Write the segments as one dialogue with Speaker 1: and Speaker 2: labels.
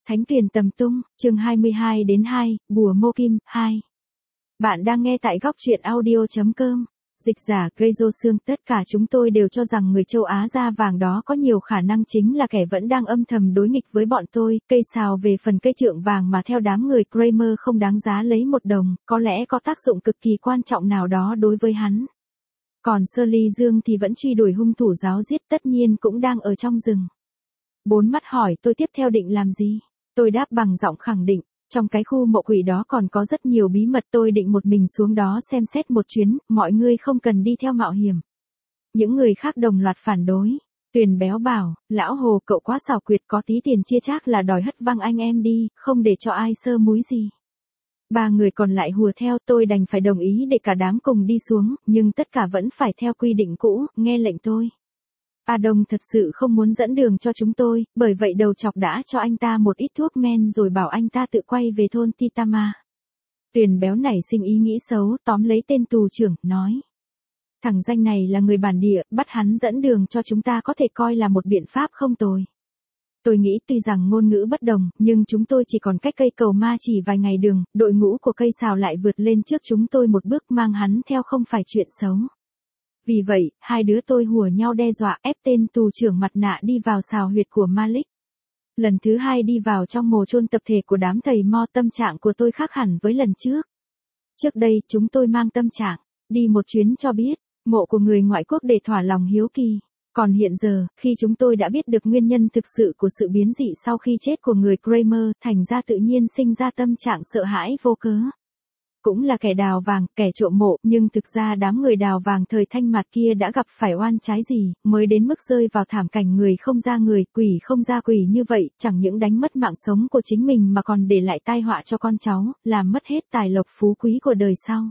Speaker 1: Thánh Tuyền Tầm Tung, chương 22-2, Bùa Mô Kim, 2. Bạn đang nghe tại góc truyện audio.com. Dịch giả gây rô xương, tất cả chúng tôi đều cho rằng người châu Á da vàng đó có nhiều khả năng chính là kẻ vẫn đang âm thầm đối nghịch với bọn tôi. Cây sào về phần cây trượng vàng mà theo đám người Kramer không đáng giá lấy một đồng, có lẽ có tác dụng cực kỳ quan trọng nào đó đối với hắn. Còn Sơ Ly Dương thì vẫn truy đuổi hung thủ giáo giết, tất nhiên cũng đang ở trong rừng. Bốn mắt hỏi tôi tiếp theo định làm gì? Tôi đáp bằng giọng khẳng định, trong cái khu mộ quỷ đó còn có rất nhiều bí mật, tôi định một mình xuống đó xem xét một chuyến, mọi người không cần đi theo mạo hiểm. Những người khác đồng loạt phản đối. Tuyền Béo bảo, lão Hồ cậu quá xảo quyệt, có tí tiền chia chác là đòi hất văng anh em đi, không để cho ai sơ múi gì. Ba người còn lại hùa theo, tôi đành phải đồng ý để cả đám cùng đi xuống, nhưng tất cả vẫn phải theo quy định cũ, nghe lệnh tôi. A Đông thật sự không muốn dẫn đường cho chúng tôi, bởi vậy đầu chọc đã cho anh ta một ít thuốc men rồi bảo anh ta tự quay về thôn Titama. Tuyền Béo nảy sinh ý nghĩ xấu, tóm lấy tên tù trưởng, nói. Thằng danh này là người bản địa, bắt hắn dẫn đường cho chúng ta có thể coi là một biện pháp không tồi. Tôi nghĩ tuy rằng ngôn ngữ bất đồng, nhưng chúng tôi chỉ còn cách cây cầu ma chỉ vài ngày đường, đội ngũ của cây sào lại vượt lên trước chúng tôi một bước, mang hắn theo không phải chuyện xấu. Vì vậy, hai đứa tôi hùa nhau đe dọa ép tên tù trưởng mặt nạ đi vào sào huyệt của Malik. Lần thứ hai đi vào trong mồ chôn tập thể của đám thầy mo, tâm trạng của tôi khác hẳn với lần trước. Trước đây, chúng tôi mang tâm trạng, đi một chuyến cho biết, mộ của người ngoại quốc để thỏa lòng hiếu kỳ. Còn hiện giờ, khi chúng tôi đã biết được nguyên nhân thực sự của sự biến dị sau khi chết của người Kramer, thành ra tự nhiên sinh ra tâm trạng sợ hãi vô cớ. Cũng là kẻ đào vàng, kẻ trộm mộ, nhưng thực ra đám người đào vàng thời Thanh Mạt kia đã gặp phải oan trái gì, mới đến mức rơi vào thảm cảnh người không ra người, quỷ không ra quỷ như vậy, chẳng những đánh mất mạng sống của chính mình mà còn để lại tai họa cho con cháu, làm mất hết tài lộc phú quý của đời sau.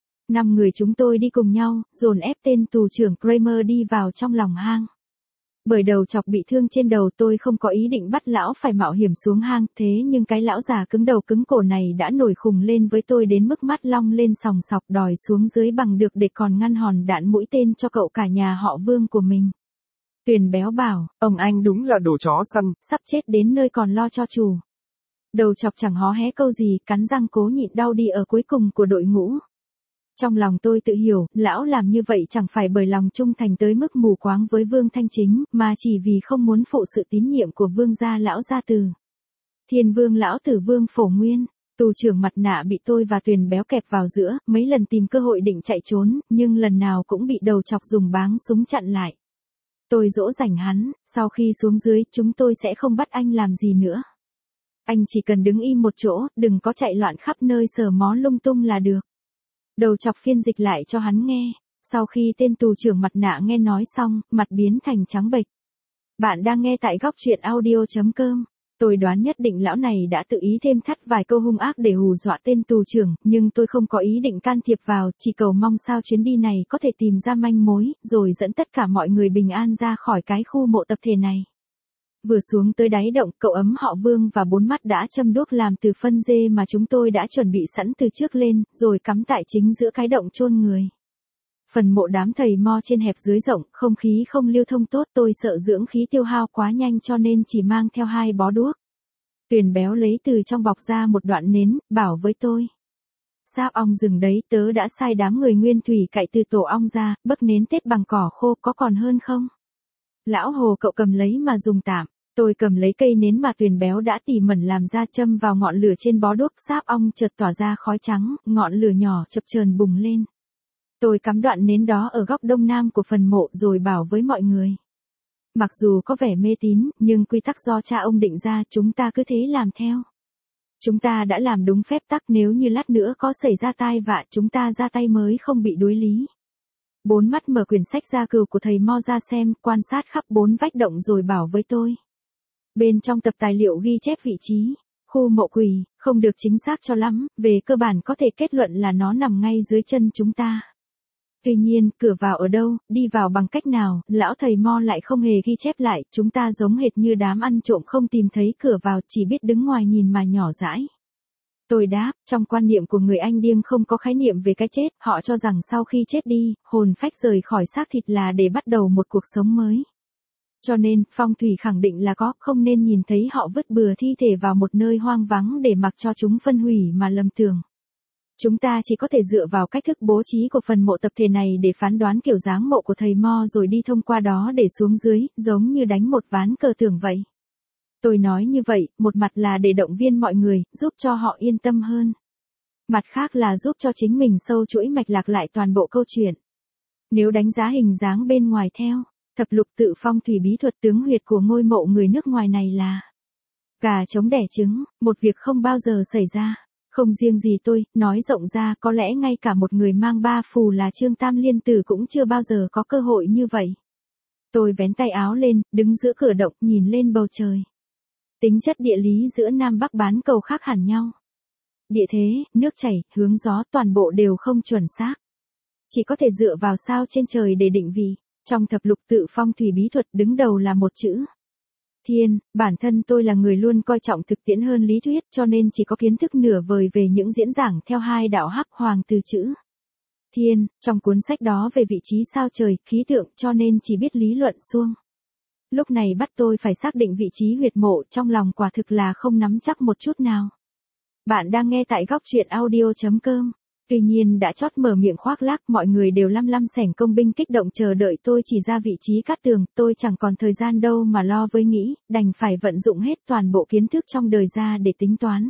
Speaker 1: 5 người chúng tôi đi cùng nhau, dồn ép tên tù trưởng Kramer đi vào trong lòng hang. Bởi đầu chọc bị thương trên đầu, tôi không có ý định bắt lão phải mạo hiểm xuống hang, thế nhưng cái lão già cứng đầu cứng cổ này đã nổi khùng lên với tôi đến mức mắt long lên sòng sọc, đòi xuống dưới bằng được để còn ngăn hòn đạn mũi tên cho cậu cả nhà họ Vương của mình. Tuyền Béo bảo, ông anh
Speaker 2: đúng là đồ chó săn,
Speaker 1: sắp chết đến nơi còn lo cho chủ. Đầu chọc chẳng hó hé câu gì, cắn răng cố nhịn đau đi ở cuối cùng của đội ngũ. Trong lòng tôi tự hiểu, lão làm như vậy chẳng phải bởi lòng trung thành tới mức mù quáng với Vương Thanh Chính, mà chỉ vì không muốn phụ sự tín nhiệm của Vương gia lão gia tử. Thiên Vương lão tử Vương Phổ Nguyên, tù trưởng mặt nạ bị tôi và Tuyền Béo kẹp vào giữa, mấy lần tìm cơ hội định chạy trốn, nhưng lần nào cũng bị đầu chọc dùng báng súng chặn lại. Tôi dỗ dành hắn, sau khi xuống dưới, chúng tôi sẽ không bắt anh làm gì nữa. Anh chỉ cần đứng im một chỗ, đừng có chạy loạn khắp nơi sờ mó lung tung là được. Đầu chọc phiên dịch lại cho hắn nghe, sau khi tên tù trưởng mặt nạ nghe nói xong, mặt biến thành trắng bệch. Bạn đang nghe tại góc truyện audio.com. Tôi đoán nhất định lão này đã tự ý thêm thắt vài câu hung ác để hù dọa tên tù trưởng, nhưng tôi không có ý định can thiệp vào, chỉ cầu mong sao chuyến đi này có thể tìm ra manh mối, rồi dẫn tất cả mọi người bình an ra khỏi cái khu mộ tập thể này. Vừa xuống tới đáy động, cậu ấm họ Vương và bốn mắt đã châm đuốc làm từ phân dê mà chúng tôi đã chuẩn bị sẵn từ trước lên, rồi cắm tại chính giữa cái động chôn người. Phần mộ đám thầy mo trên hẹp dưới rộng, không khí không lưu thông tốt, tôi sợ dưỡng khí tiêu hao quá nhanh cho nên chỉ mang theo 2 bó đuốc. Tuyền Béo lấy từ trong bọc ra một đoạn nến, bảo với tôi. Sáp ong rừng đấy, tớ đã sai đám người nguyên thủy cạy từ tổ ong ra, bấc nến tết bằng cỏ khô, có còn hơn không? Lão Hồ cậu cầm lấy mà dùng tạm. Tôi cầm lấy cây nến mà Tuyền Béo đã tỉ mẩn làm ra, châm vào ngọn lửa trên bó đuốc, sáp ong chợt tỏa ra khói trắng, ngọn lửa nhỏ chập chờn bùng lên. Tôi cắm đoạn nến đó ở góc đông nam của phần mộ rồi bảo với mọi người. Mặc dù có vẻ mê tín, nhưng quy tắc do cha ông định ra, chúng ta cứ thế làm theo. Chúng ta đã làm đúng phép tắc, nếu như lát nữa có xảy ra tai vạ, chúng ta ra tay mới không bị đối lý. Bốn mắt mở quyển sách gia cừu của thầy mo ra xem, quan sát khắp 4 vách động rồi bảo với tôi. Bên trong tập tài liệu ghi chép vị trí, khu mộ quỷ, không được chính xác cho lắm, về cơ bản có thể kết luận là nó nằm ngay dưới chân chúng ta. Tuy nhiên, cửa vào ở đâu, đi vào bằng cách nào, lão thầy mo lại không hề ghi chép lại, chúng ta giống hệt như đám ăn trộm không tìm thấy cửa vào, chỉ biết đứng ngoài nhìn mà nhỏ dãi. Tôi đáp, trong quan niệm của người Anh điêng không có khái niệm về cái chết, họ cho rằng sau khi chết đi, hồn phách rời khỏi xác thịt là để bắt đầu một cuộc sống mới. Cho nên, phong thủy khẳng định là có, không nên nhìn thấy họ vứt bừa thi thể vào một nơi hoang vắng để mặc cho chúng phân hủy mà lầm tưởng. Chúng ta chỉ có thể dựa vào cách thức bố trí của phần mộ tập thể này để phán đoán kiểu dáng mộ của thầy Mo rồi đi thông qua đó để xuống dưới, giống như đánh một ván cờ tưởng vậy. Tôi nói như vậy, một mặt là để động viên mọi người, giúp cho họ yên tâm hơn. Mặt khác là giúp cho chính mình sâu chuỗi mạch lạc lại toàn bộ câu chuyện. Nếu đánh giá hình dáng bên ngoài theo thập lục tự phong thủy bí thuật tướng huyệt của ngôi mộ người nước ngoài này là gà trống đẻ trứng, một việc không bao giờ xảy ra. Không riêng gì tôi, nói rộng ra có lẽ ngay cả một người mang ba phù là Trương Tam Liên Tử cũng chưa bao giờ có cơ hội như vậy. Tôi vén tay áo lên, đứng giữa cửa động nhìn lên bầu trời. Tính chất địa lý giữa Nam Bắc bán cầu khác hẳn nhau. Địa thế, nước chảy, hướng gió toàn bộ đều không chuẩn xác. Chỉ có thể dựa vào sao trên trời để định vị. Trong thập lục tự phong thủy bí thuật đứng đầu là một chữ thiên. Bản thân tôi là người luôn coi trọng thực tiễn hơn lý thuyết, cho nên chỉ có kiến thức nửa vời về những diễn giảng theo hai đạo hắc hoàng từ chữ thiên, trong cuốn sách đó về vị trí sao trời, khí tượng, cho nên chỉ biết lý luận suông. Lúc này bắt tôi phải xác định vị trí huyệt mộ, trong lòng quả thực là không nắm chắc một chút nào. Bạn đang nghe tại góc truyện audio.com. Tuy nhiên đã chót mở miệng khoác lác, mọi người đều lăm lăm xẻng công binh kích động chờ đợi tôi chỉ ra vị trí cát tường, tôi chẳng còn thời gian đâu mà lo với nghĩ, đành phải vận dụng hết toàn bộ kiến thức trong đời ra để tính toán.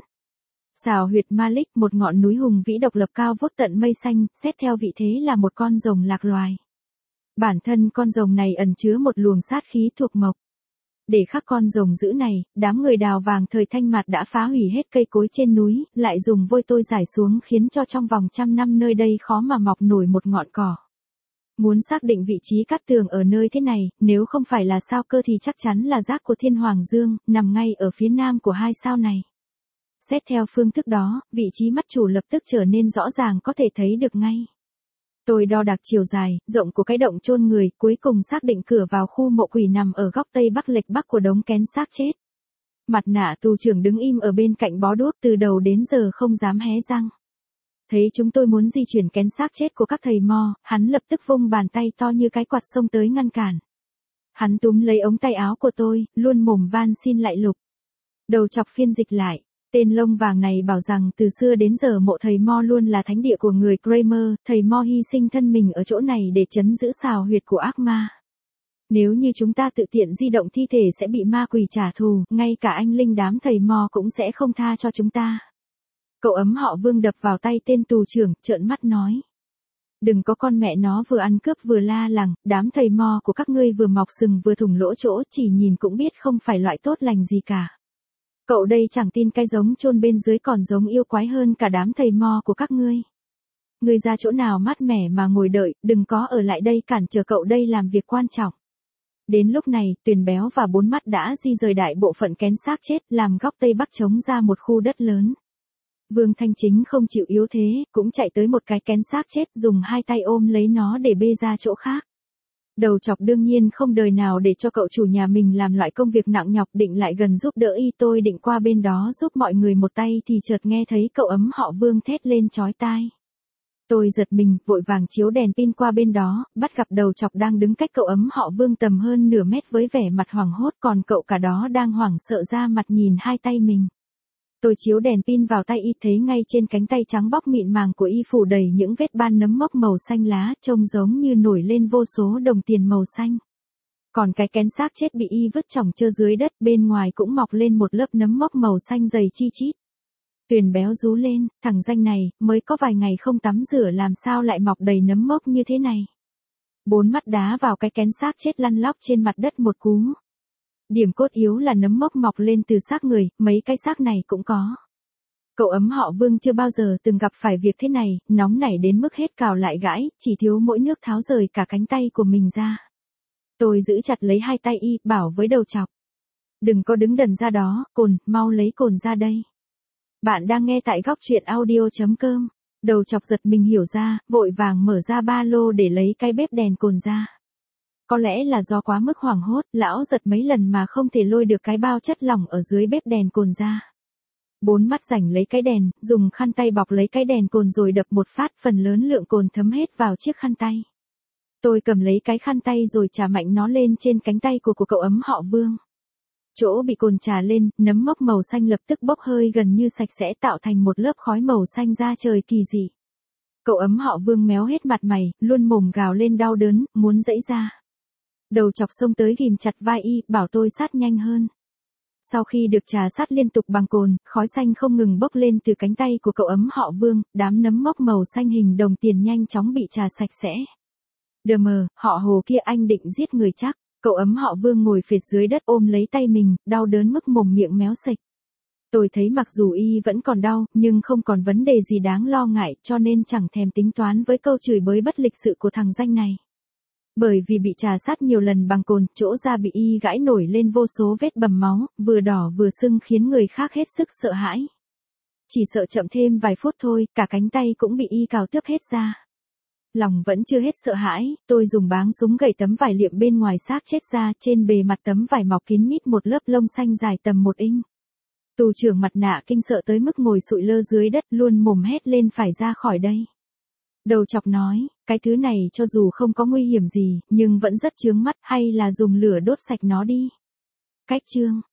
Speaker 1: Xào huyệt Malik, một ngọn núi hùng vĩ độc lập cao vút tận mây xanh, xét theo vị thế là một con rồng lạc loài. Bản thân con rồng này ẩn chứa một luồng sát khí thuộc mộc. Để khắc con rồng dữ này, đám người đào vàng thời Thanh Mạt đã phá hủy hết cây cối trên núi, lại dùng vôi tôi rải xuống khiến cho trong vòng 100 năm nơi đây khó mà mọc nổi một ngọn cỏ. Muốn xác định vị trí cát tường ở nơi thế này, nếu không phải là sao cơ thì chắc chắn là giác của Thiên Hoàng Dương, nằm ngay ở phía nam của hai sao này. Xét theo phương thức đó, vị trí mắt chủ lập tức trở nên rõ ràng có thể thấy được ngay. Tôi đo đạc chiều dài, rộng của cái động chôn người, cuối cùng xác định cửa vào khu mộ quỷ nằm ở góc tây bắc lệch bắc của đống kén xác chết. Mặt nạ tù trưởng đứng im ở bên cạnh bó đuốc từ đầu đến giờ không dám hé răng. Thấy chúng tôi muốn di chuyển kén xác chết của các thầy Mo, hắn lập tức vung bàn tay to như cái quạt xông tới ngăn cản. Hắn túm lấy ống tay áo của tôi, luôn mồm van xin lại Lục. Đầu chọc phiên dịch lại. Tên lông vàng này bảo rằng từ xưa đến giờ mộ thầy Mo luôn là thánh địa của người Kramer, thầy Mo hy sinh thân mình ở chỗ này để trấn giữ xào huyệt của ác ma. Nếu như chúng ta tự tiện di động thi thể sẽ bị ma quỷ trả thù, ngay cả anh linh đám thầy Mo cũng sẽ không tha cho chúng ta. Cậu ấm họ Vương đập vào tay tên tù trưởng, trợn mắt nói. Đừng có con mẹ nó vừa ăn cướp vừa la làng, đám thầy Mo của các ngươi vừa mọc sừng vừa thủng lỗ chỗ, chỉ nhìn cũng biết không phải loại tốt lành gì cả. Cậu đây chẳng tin cái giống chôn bên dưới còn giống yêu quái hơn cả đám thầy Mo của các ngươi. Ngươi ra chỗ nào mát mẻ mà ngồi đợi, đừng có ở lại đây cản trở cậu đây làm việc quan trọng. Đến lúc này, Tuyền Béo và Bốn Mắt đã di rời đại bộ phận kén xác chết, làm góc tây bắc trống ra một khu đất lớn. Vương Thanh Chính không chịu yếu thế, cũng chạy tới một cái kén xác chết, dùng hai tay ôm lấy nó để bê ra chỗ khác. Đầu chọc đương nhiên không đời nào để cho cậu chủ nhà mình làm loại công việc nặng nhọc, định lại gần giúp đỡ y. Tôi định qua bên đó giúp mọi người một tay thì chợt nghe thấy cậu ấm họ Vương thét lên chói tai. Tôi giật mình, vội vàng chiếu đèn pin qua bên đó, bắt gặp đầu chọc đang đứng cách cậu ấm họ Vương tầm hơn nửa mét với vẻ mặt hoảng hốt, còn cậu cả đó đang hoảng sợ ra mặt nhìn hai tay mình. Tôi chiếu đèn pin vào tay y, thấy ngay trên cánh tay trắng bóc mịn màng của y phủ đầy những vết ban nấm mốc màu xanh lá, trông giống như nổi lên vô số đồng tiền màu xanh. Còn cái kén xác chết bị y vứt chỏng trơ dưới đất, bên ngoài cũng mọc lên một lớp nấm mốc màu xanh dày chi chít. Tuyền Béo rú lên, thằng danh này, mới có vài ngày không tắm rửa làm sao lại mọc đầy nấm mốc như thế này. Bốn Mắt đá vào cái kén xác chết lăn lóc trên mặt đất một cú. Điểm cốt yếu là nấm mốc mọc lên từ xác người, mấy cái xác này cũng có. Cậu ấm họ Vương chưa bao giờ từng gặp phải việc thế này, nóng nảy đến mức hết cào lại gãi, chỉ thiếu mỗi nước tháo rời cả cánh tay của mình ra. Tôi giữ chặt lấy hai tay y, bảo với đầu chọc. Đừng có đứng đần ra đó, cồn, mau lấy cồn ra đây. Bạn đang nghe tại góc truyện audio.com. Đầu chọc giật mình hiểu ra, vội vàng mở ra ba lô để lấy cái bếp đèn cồn ra. Có lẽ là do quá mức hoảng hốt, lão giật mấy lần mà không thể lôi được cái bao chất lỏng ở dưới bếp đèn cồn ra. Bốn Mắt rảnh lấy cái đèn, dùng khăn tay bọc lấy cái đèn cồn rồi đập một phát, phần lớn lượng cồn thấm hết vào chiếc khăn tay. Tôi cầm lấy cái khăn tay rồi chà mạnh nó lên trên cánh tay của cậu ấm họ Vương. Chỗ bị cồn chà lên, nấm mốc màu xanh lập tức bốc hơi gần như sạch sẽ tạo thành một lớp khói màu xanh da trời kỳ dị. Cậu ấm họ Vương méo hết mặt mày, luôn mồm gào lên đau đớn, muốn giãy ra. Đầu chọc xông tới ghìm chặt vai y, bảo tôi sát nhanh hơn. Sau khi được trà sát liên tục bằng cồn, khói xanh không ngừng bốc lên từ cánh tay của cậu ấm họ Vương, đám nấm mốc màu xanh hình đồng tiền nhanh chóng bị trà sạch sẽ. Đờ mờ, họ Hồ kia anh định giết người chắc. Cậu ấm họ Vương ngồi phệt dưới đất ôm lấy tay mình, đau đớn mức mồm miệng méo sạch. Tôi thấy mặc dù y vẫn còn đau, nhưng không còn vấn đề gì đáng lo ngại, cho nên chẳng thèm tính toán với câu chửi bới bất lịch sự của thằng danh này. Bởi vì bị trà sát nhiều lần bằng cồn, chỗ da bị y gãi nổi lên vô số vết bầm máu, vừa đỏ vừa sưng khiến người khác hết sức sợ hãi. Chỉ sợ chậm thêm vài phút thôi, cả cánh tay cũng bị y cào tướp hết ra. Lòng vẫn chưa hết sợ hãi, tôi dùng báng súng gẩy tấm vải liệm bên ngoài xác chết ra, trên bề mặt tấm vải mọc kín mít một lớp lông xanh dài tầm 1 inch. Tù trưởng mặt nạ kinh sợ tới mức ngồi sụi lơ dưới đất luôn mồm hét lên phải ra khỏi đây. Đầu chọc nói, cái thứ này cho dù không có nguy hiểm gì, nhưng vẫn rất chướng mắt, hay là dùng lửa đốt sạch nó đi. Cách chương